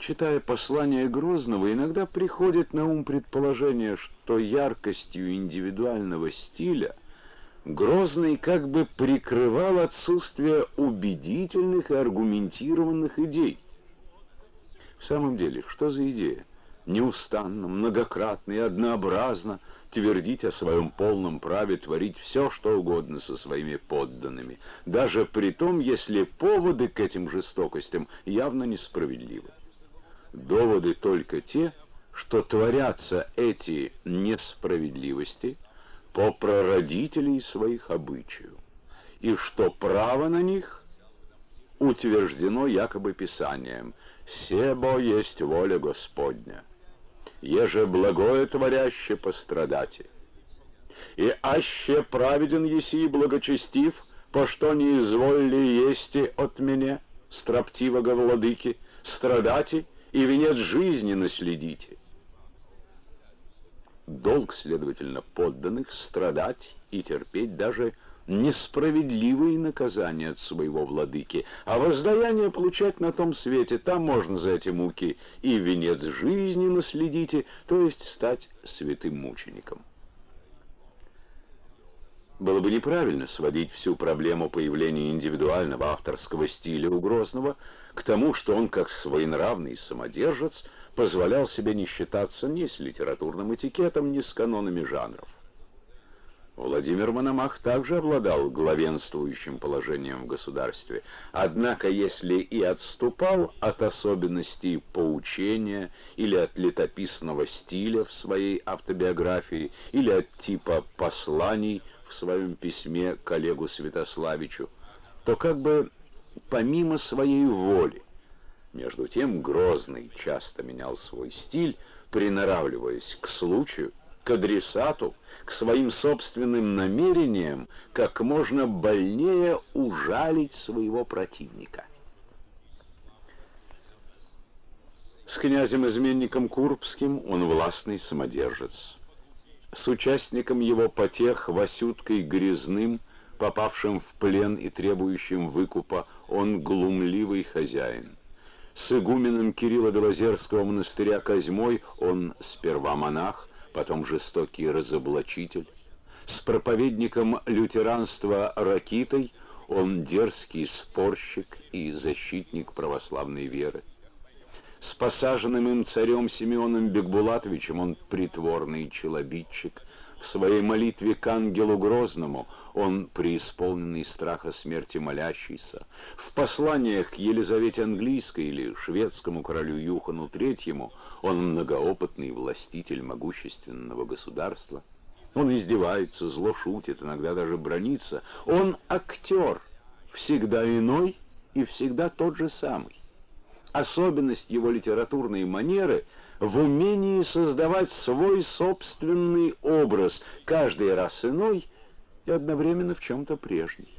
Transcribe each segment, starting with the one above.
читая послание Грозного, иногда приходит на ум предположение, что яркостью индивидуального стиля Грозный как бы прикрывал отсутствие убедительных и аргументированных идей. В самом деле, что за идея? Неустанно, многократно и однообразно твердить о своем полном праве творить все, что угодно со своими подданными, даже при том, если поводы к этим жестокостям явно несправедливы. Доводы только те, что творятся эти несправедливости по прародителей своих обычаев, и что право на них утверждено якобы Писанием: «Себо есть воля Господня, еже благое творяще пострадати, и аще праведен еси и благочестив, по что не изволили ести от меня, строптивого владыки, страдати и венец жизни наследите». Долг, следовательно, подданных страдать и терпеть даже несправедливые наказания от своего владыки, а воздаяние получать на том свете. Там можно за эти муки и венец жизни наследите, то есть стать святым мучеником. Было бы неправильно сводить всю проблему появления индивидуального авторского стиля у Грозного к тому, что он, как своенравный самодержец, позволял себе не считаться ни с литературным этикетом, ни с канонами жанров. Владимир Мономах также обладал главенствующим положением в государстве, однако если и отступал от особенностей поучения или от летописного стиля в своей автобиографии, или от типа посланий в своем письме к Олегу Святославичу, то как бы помимо своей воли. Между тем Грозный часто менял свой стиль, приноравливаясь к случаю, к адресату, к своим собственным намерениям, как можно больнее ужалить своего противника. С князем-изменником Курбским он властный самодержец. С участником его потех Васюткой Грязным, попавшим в плен и требующим выкупа, он глумливый хозяин. С игуменом Кирилла-Белозерского монастыря Козьмой он сперва монах, потом жестокий разоблачитель. С проповедником лютеранства Ракитой он дерзкий спорщик и защитник православной веры. С посаженным им царем Симеоном Бекбулатовичем он притворный челобитчик. В своей молитве к ангелу Грозному он преисполненный страха смерти молящийся. В посланиях к Елизавете Английской или шведскому королю Юхану III он многоопытный властитель могущественного государства. Он издевается, зло шутит, иногда даже бранится. Он актер, всегда иной и всегда тот же самый. Особенность его литературной манеры в умении создавать свой собственный образ, каждый раз иной и одновременно в чем-то прежний.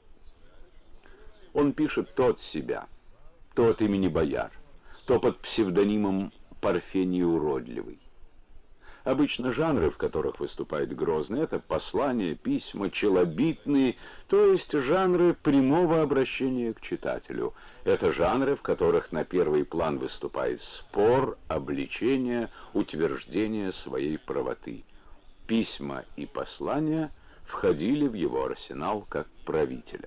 Он пишет то от себя, то от имени бояр, то под псевдонимом Парфений Уродливый. Обычно жанры, в которых выступает Грозный, это послания, письма, челобитные, то есть жанры прямого обращения к читателю. Это жанры, в которых на первый план выступает спор, обличение, утверждение своей правоты. Письма и послания входили в его арсенал как правителя.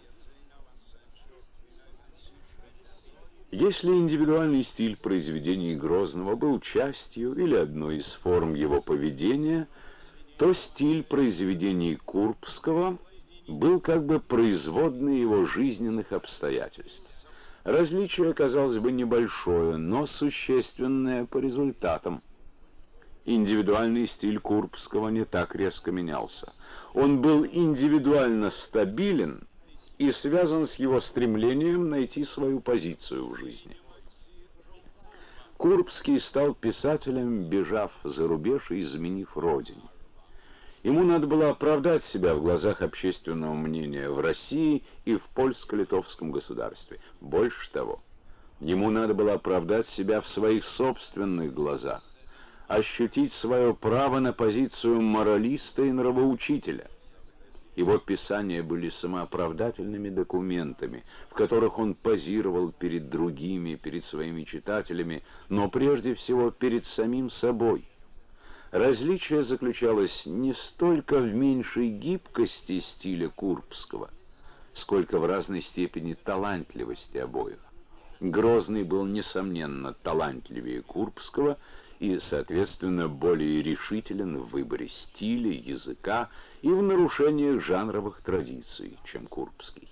Если индивидуальный стиль произведений Грозного был частью или одной из форм его поведения, то стиль произведений Курбского был как бы производной его жизненных обстоятельств. Различие, казалось бы, небольшое, но существенное по результатам. Индивидуальный стиль Курбского не так резко менялся. Он был индивидуально стабилен и связан с его стремлением найти свою позицию в жизни. Курбский стал писателем, бежав за рубеж и изменив родине. Ему надо было оправдать себя в глазах общественного мнения в России и в польско-литовском государстве. Больше того, ему надо было оправдать себя в своих собственных глазах, ощутить свое право на позицию моралиста и нравоучителя. Его писания были самооправдательными документами, в которых он позировал перед другими, перед своими читателями, но прежде всего перед самим собой. Различие заключалось не столько в меньшей гибкости стиля Курбского, сколько в разной степени талантливости обоих. Грозный был, несомненно, талантливее Курбского и, соответственно, более решителен в выборе стиля, языка и в нарушениях жанровых традиций, чем Курбский.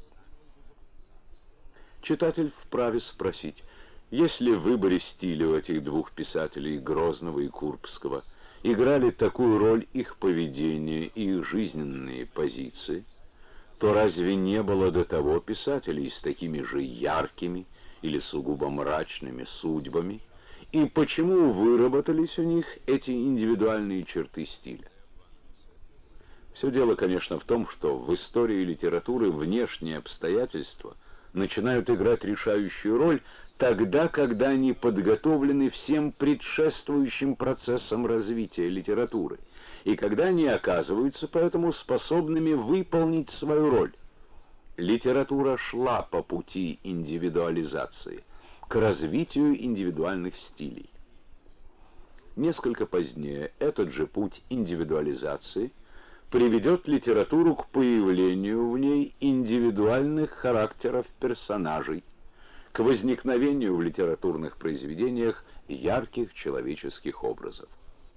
Читатель вправе спросить, если в выборе стиля у этих двух писателей, Грозного и Курбского, играли такую роль их поведение и их жизненные позиции, то разве не было до того писателей с такими же яркими или сугубо мрачными судьбами, и почему выработались у них эти индивидуальные черты стиля? Все дело, конечно, в том, что в истории литературы внешние обстоятельства начинают играть решающую роль тогда, когда они подготовлены всем предшествующим процессам развития литературы, и когда они оказываются поэтому способными выполнить свою роль. Литература шла по пути индивидуализации, к развитию индивидуальных стилей. Несколько позднее этот же путь индивидуализации приведет литературу к появлению в ней индивидуальных характеров персонажей, к возникновению в литературных произведениях ярких человеческих образов.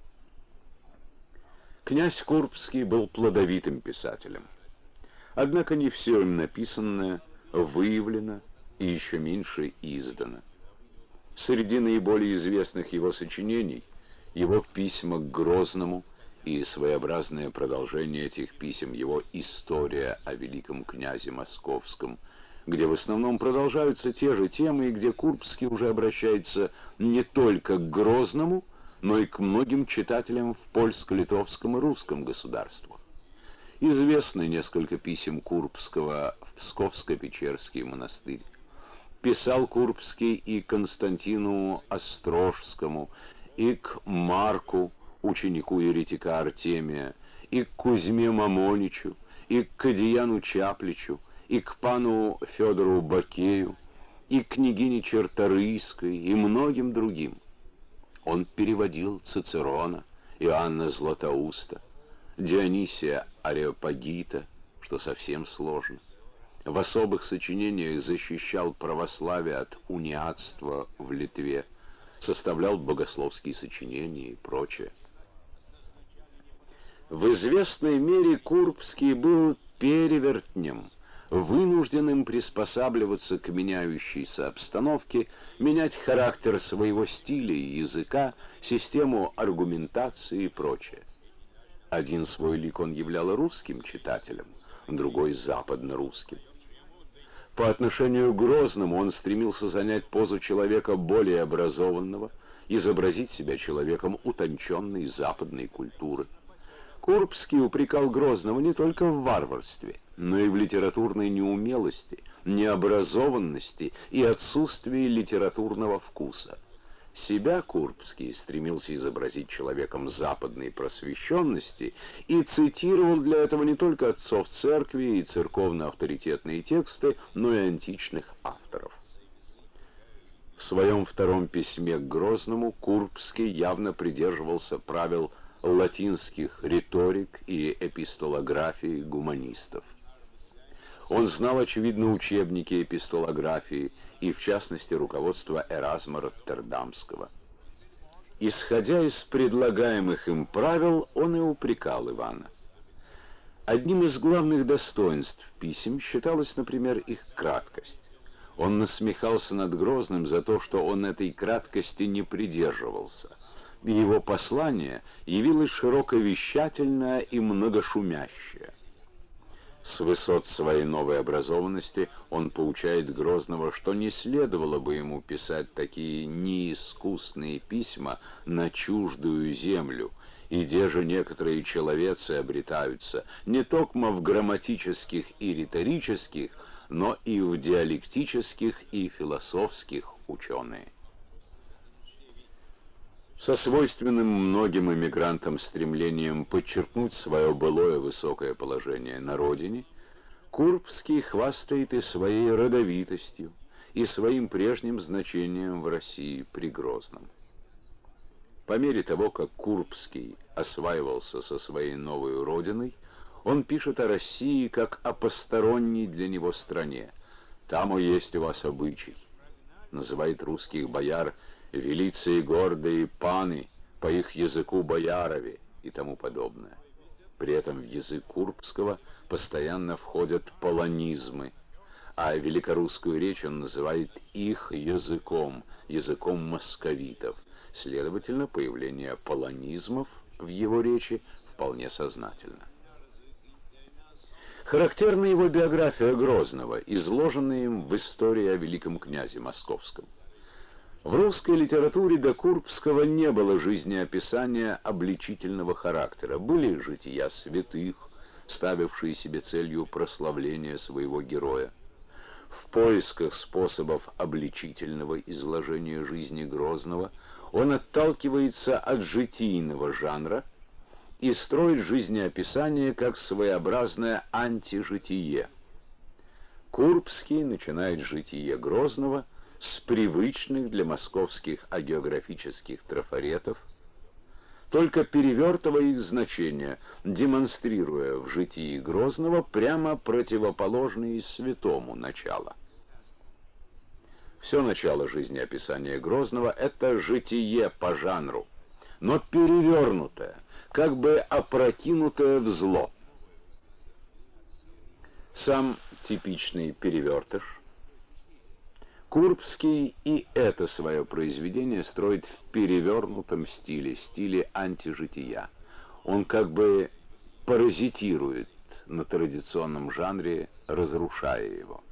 Князь Курбский был плодовитым писателем. Однако не все им написанное выявлено и еще меньше издано. Среди наиболее известных его сочинений его письма к Грозному и своеобразное продолжение этих писем, его «История о великом князе Московском», где в основном продолжаются те же темы, и где Курбский уже обращается не только к Грозному, но и к многим читателям в польско-литовском и русском государствах. Известны несколько писем Курбского в Псковско-Печерский монастырь. Писал Курбский и Константину Острожскому, и к Марку, ученику еретика Артемия, и к Кузьме Мамоничу, и к Кадьяну Чапличу, и к пану Федору Бакею, и к княгине Черторийской, и многим другим. Он переводил Цицерона, Иоанна Златоуста, Дионисия Ареопагита, что совсем сложно. В особых сочинениях защищал православие от униатства в Литве, составлял богословские сочинения и прочее. В известной мере Курбский был перевертнем, вынужденным приспосабливаться к меняющейся обстановке, менять характер своего стиля и языка, систему аргументации и прочее. Один свой лик он являл русским читателем, другой — западно-русским. По отношению к Грозному он стремился занять позу человека более образованного, изобразить себя человеком утонченной западной культуры. Курбский упрекал Грозного не только в варварстве, но и в литературной неумелости, необразованности и отсутствии литературного вкуса. Себя Курбский стремился изобразить человеком западной просвещенности и цитировал для этого не только отцов церкви и церковно-авторитетные тексты, но и античных авторов. В своем втором письме к Грозному Курбский явно придерживался правил латинских риторик и эпистолографии гуманистов. Он знал, очевидно, учебники эпистолографии и, в частности, руководство Эразма Роттердамского. Исходя из предлагаемых им правил, он и упрекал Ивана. Одним из главных достоинств писем считалась, например, их краткость. Он насмехался над Грозным за то, что он этой краткости не придерживался. Его послание явилось широковещательное и многошумящее. С высот своей новой образованности он поучает Грозного, что не следовало бы ему писать такие неискусные письма на чуждую землю, и где же некоторые человецы обретаются, не только в грамматических и риторических, но и в диалектических и философских ученые. Со свойственным многим эмигрантам стремлением подчеркнуть свое былое высокое положение на родине, Курбский хвастает и своей родовитостью, и своим прежним значением в России при Грозном. По мере того, как Курбский осваивался со своей новой родиной, он пишет о России как о посторонней для него стране. «Там и есть у вас обычай», называет русских бояр велицы и гордые паны, по их языку боярови и тому подобное. При этом в язык Курбского постоянно входят полонизмы, а великорусскую речь он называет их языком, языком московитов. Следовательно, появление полонизмов в его речи вполне сознательно. Характерна его биография Грозного, изложенная им в истории о великом князе Московском. В русской литературе до Курбского не было жизнеописания обличительного характера. Были жития святых, ставившие себе целью прославления своего героя. В поисках способов обличительного изложения жизни Грозного он отталкивается от житийного жанра и строит жизнеописание как своеобразное антижитие. Курбский начинает житие Грозного с привычных для московских агеографических трафаретов, только перевертывая их значение, демонстрируя в житии Грозного прямо противоположные святому начало. Все начало жизнеописания Грозного — это житие по жанру, но перевернутое, как бы опрокинутое в зло. Сам типичный перевертыш Курбский и это свое произведение строит в перевернутом стиле, стиле антижития. Он как бы паразитирует на традиционном жанре, разрушая его.